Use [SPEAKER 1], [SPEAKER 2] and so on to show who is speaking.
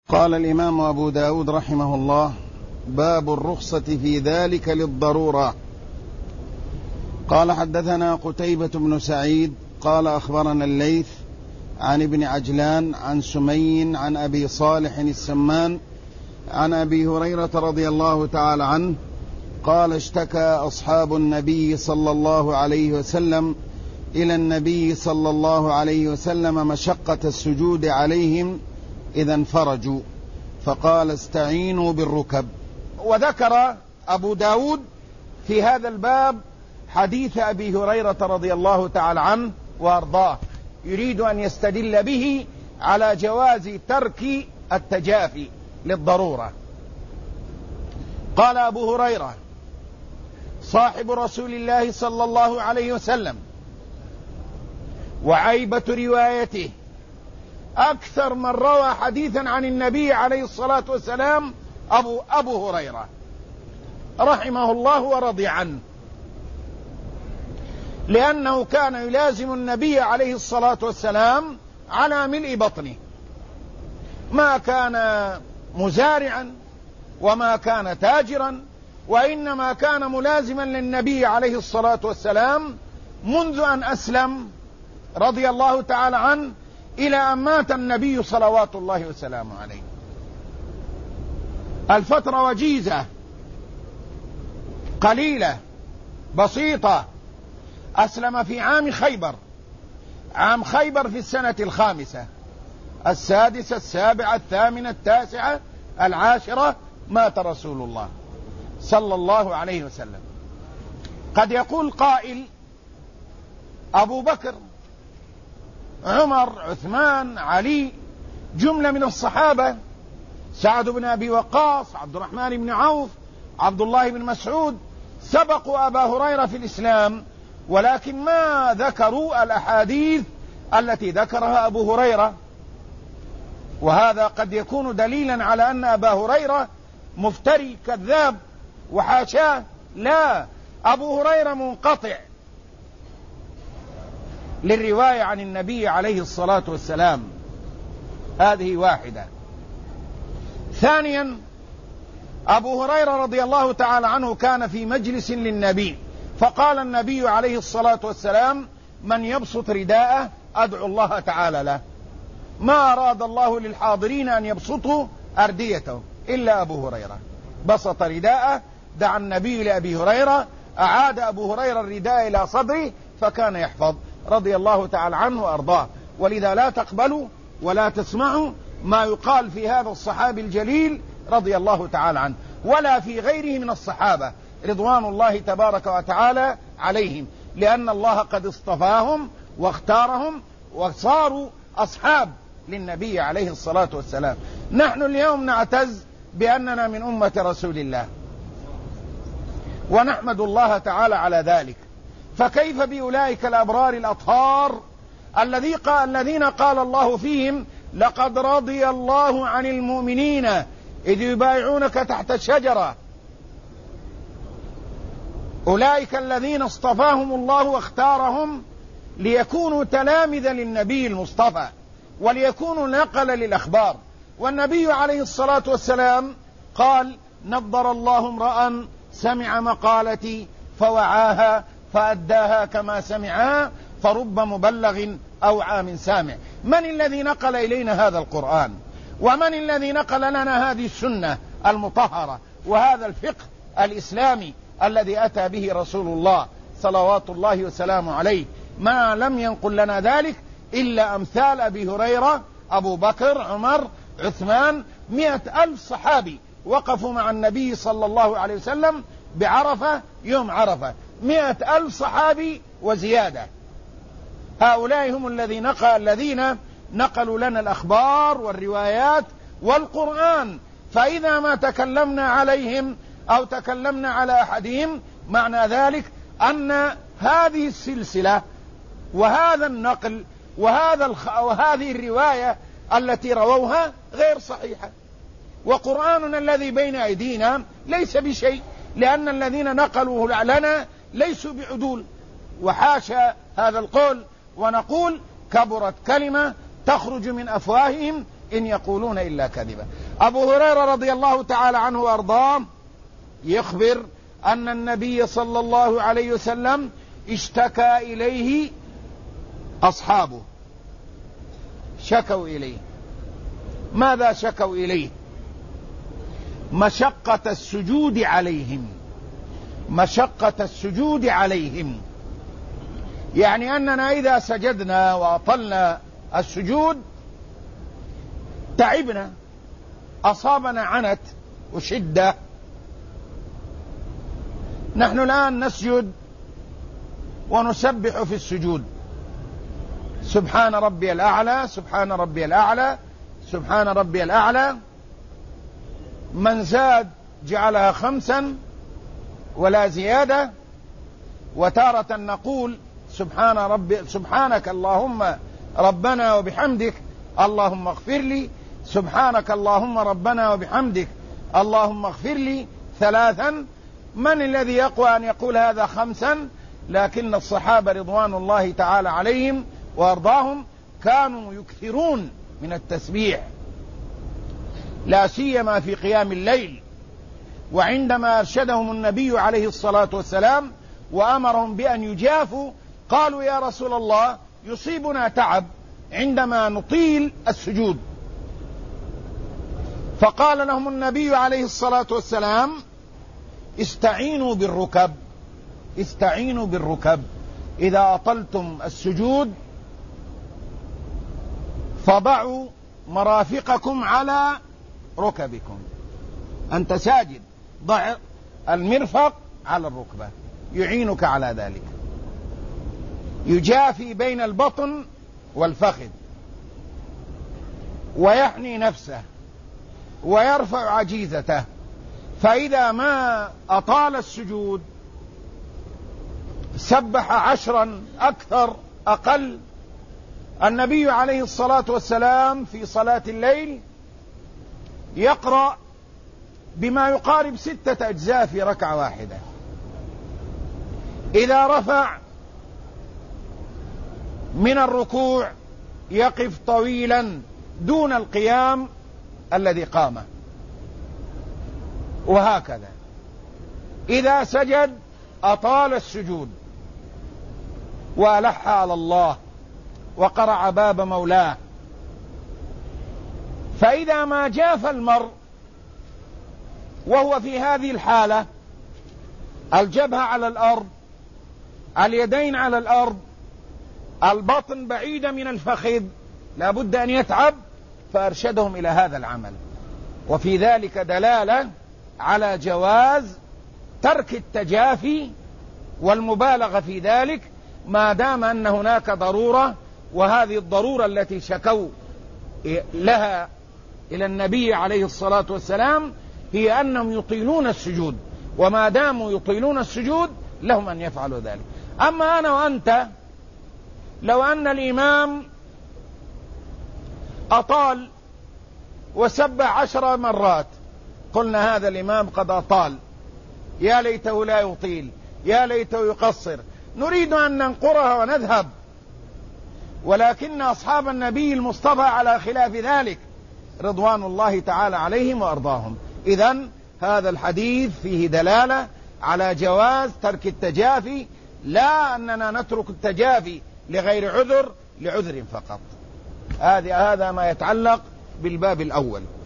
[SPEAKER 1] قال الإمام أبو داود رحمه الله: باب الرخصة في ذلك للضرورة. قال: حدثنا قتيبة بن سعيد قال أخبرنا الليث عن ابن عجلان عن سمي عن أبي صالح السمان عن أبي هريرة رضي الله تعالى عنه قال: اشتكى أصحاب النبي صلى الله عليه وسلم إلى النبي صلى الله عليه وسلم مشقة السجود عليهم إذا انفرجوا، فقال: استعينوا بالركب.
[SPEAKER 2] وذكر أبو داود في هذا الباب حديث أبي هريرة رضي الله تعالى عنه وأرضاه، يريد أن يستدل به على جواز ترك التجافي للضرورة. قال أبو هريرة صاحب رسول الله صلى الله عليه وسلم، وعيبة روايته أكثر من روى حديثا عن النبي عليه الصلاة والسلام أبو هريرة رحمه الله ورضي عنه، لأنه كان يلازم النبي عليه الصلاة والسلام على ملء بطنه، ما كان مزارعا وما كان تاجرا، وإنما كان ملازما للنبي عليه الصلاة والسلام منذ أن أسلم رضي الله تعالى عنه إلى أن مات النبي صلوات الله وسلامه عليه. الفترة وجيزة قليلة بسيطة. أسلم في عام خيبر، عام خيبر في السنة 5، 6، 7، 8، 9، 10 مات رسول الله صلى الله عليه وسلم. قد يقول قائل: أبو بكر، عمر، عثمان، علي، جملة من الصحابة، سعد بن أبي وقاص، عبد الرحمن بن عوف، عبد الله بن مسعود، سبقوا أبا هريرة في الإسلام، ولكن ما ذكروا الأحاديث التي ذكرها أبو هريرة. وهذا قد يكون دليلا على أن أبا هريرة مفتري كذاب، وحاشاه، لا، أبو هريرة منقطع للرواية عن النبي عليه الصلاة والسلام. هذه واحدة. ثانيا، أبو هريرة رضي الله تعالى عنه كان في مجلس للنبي، فقال النبي عليه الصلاة والسلام: من يبسط رداءه أدعو الله تعالى له. ما أراد الله للحاضرين أن يبسطوا أرديته إلا أبو هريرة، بسط رداءه، دعا النبي لأبي هريرة، أعاد أبو هريرة الرداء إلى صدره فكان يحفظ رضي الله تعالى عنه وأرضاه. ولذا لا تقبلوا ولا تسمعوا ما يقال في هذا الصحابي الجليل رضي الله تعالى عنه، ولا في غيره من الصحابة رضوان الله تبارك وتعالى عليهم، لأن الله قد اصطفاهم واختارهم وصاروا أصحاب للنبي عليه الصلاة والسلام. نحن اليوم نعتز بأننا من أمة رسول الله، ونحمد الله تعالى على ذلك. فكيف بأولئك الأبرار الأطهار الذين قال الله فيهم: لقد رضي الله عن المؤمنين إذ يبايعونك تحت الشجرة. أولئك الذين اصطفاهم الله واختارهم ليكونوا تلامذة للنبي المصطفى، وليكونوا نقل للأخبار. والنبي عليه الصلاة والسلام قال: نضر الله امرأ سمع مقالتي فوعاها فأداها كما سمعها، فرب مبلغ أوعى من سامع. من الذي نقل إلينا هذا القرآن؟ ومن الذي نقل لنا هذه السنة المطهرة وهذا الفقه الإسلامي الذي أتى به رسول الله صلوات الله وسلامه عليه؟ ما لم ينقل لنا ذلك إلا أمثال أبي هريرة، أبو بكر، عمر، عثمان. 100,000 صحابي وقفوا مع النبي صلى الله عليه وسلم بعرفة يوم عرفة، 100,000 صحابي وزيادة. هؤلاء هم الذين نقلوا لنا الأخبار والروايات والقرآن. فإذا ما تكلمنا عليهم أو تكلمنا على أحدهم، معنى ذلك أن هذه السلسلة وهذا النقل وهذه الرواية التي رووها غير صحيحة. وقرآننا الذي بين أيدينا ليس بشيء، لأن الذين نقلوه لنا ليسوا بعدول. وحاشا هذا القول، ونقول: كبرت كلمة تخرج من أفواههم إن يقولون إلا كذبا. أبو هريرة رضي الله تعالى عنه وأرضاه يخبر أن النبي صلى الله عليه وسلم اشتكى إليه أصحابه، شكوا إليه. ماذا شكوا إليه؟ مشقة السجود عليهم، مشقة السجود عليهم، يعني أننا إذا سجدنا وأطلنا السجود تعبنا، أصابنا عنت وشدة. نحن الآن نسجد ونسبح في السجود، سبحان ربي الأعلى، سبحان ربي الأعلى، سبحان ربي الأعلى. من زاد جعلها 5 ولا زيادة. وتارة نقول سبحانك اللهم ربنا وبحمدك اللهم اغفر لي، سبحانك اللهم ربنا وبحمدك اللهم اغفر لي 3. من الذي يقوى أن يقول هذا 5؟ لكن الصحابة رضوان الله تعالى عليهم وأرضاهم كانوا يكثرون من التسبيح، لا سيما في قيام الليل. وعندما أرشدهم النبي عليه الصلاة والسلام وأمرهم بأن يجافوا قالوا يا رسول الله يصيبنا تعب عندما نطيل السجود، فقال لهم النبي عليه الصلاة والسلام استعينوا بالركب، استعينوا بالركب. إذا أطلتم السجود فضعوا مرافقكم على ركبكم. أنت ساجد ضع المرفق على الركبة يعينك على ذلك، يجافي بين البطن والفخذ ويحني نفسه ويرفع عجيزته. فإذا ما أطال السجود سبح 10 أكثر أقل. النبي عليه الصلاة والسلام في صلاة الليل يقرأ بما يقارب 6 أجزاء في ركعة واحدة. إذا رفع من الركوع يقف طويلا دون القيام الذي قامه، وهكذا. إذا سجد أطال السجود وألح على الله وقرع باب مولاه. فإذا ما جاف المرء وهو في هذه الحالة، الجبهة على الأرض، اليدين على الأرض، البطن بعيدة من الفخذ، لا بد أن يتعب، فأرشدهم إلى هذا العمل. وفي ذلك دلالة على جواز ترك التجافي والمبالغة في ذلك ما دام أن هناك ضرورة. وهذه الضرورة التي شكوا لها إلى النبي عليه الصلاة والسلام هي أنهم يطيلون السجود، وما داموا يطيلون السجود لهم أن يفعلوا ذلك. أما أنا وأنت لو أن الإمام أطال وسبح 10 مرات قلنا هذا الإمام قد أطال، يا ليته لا يطيل، يا ليته يقصر، نريد أن ننقرها ونذهب. ولكن أصحاب النبي المصطفى على خلاف ذلك رضوان الله تعالى عليهم وأرضاهم. إذن هذا الحديث فيه دلالة على جواز ترك التجافي، لا أننا نترك التجافي لغير عذر، لعذر فقط. هذا ما يتعلق بالباب الأول.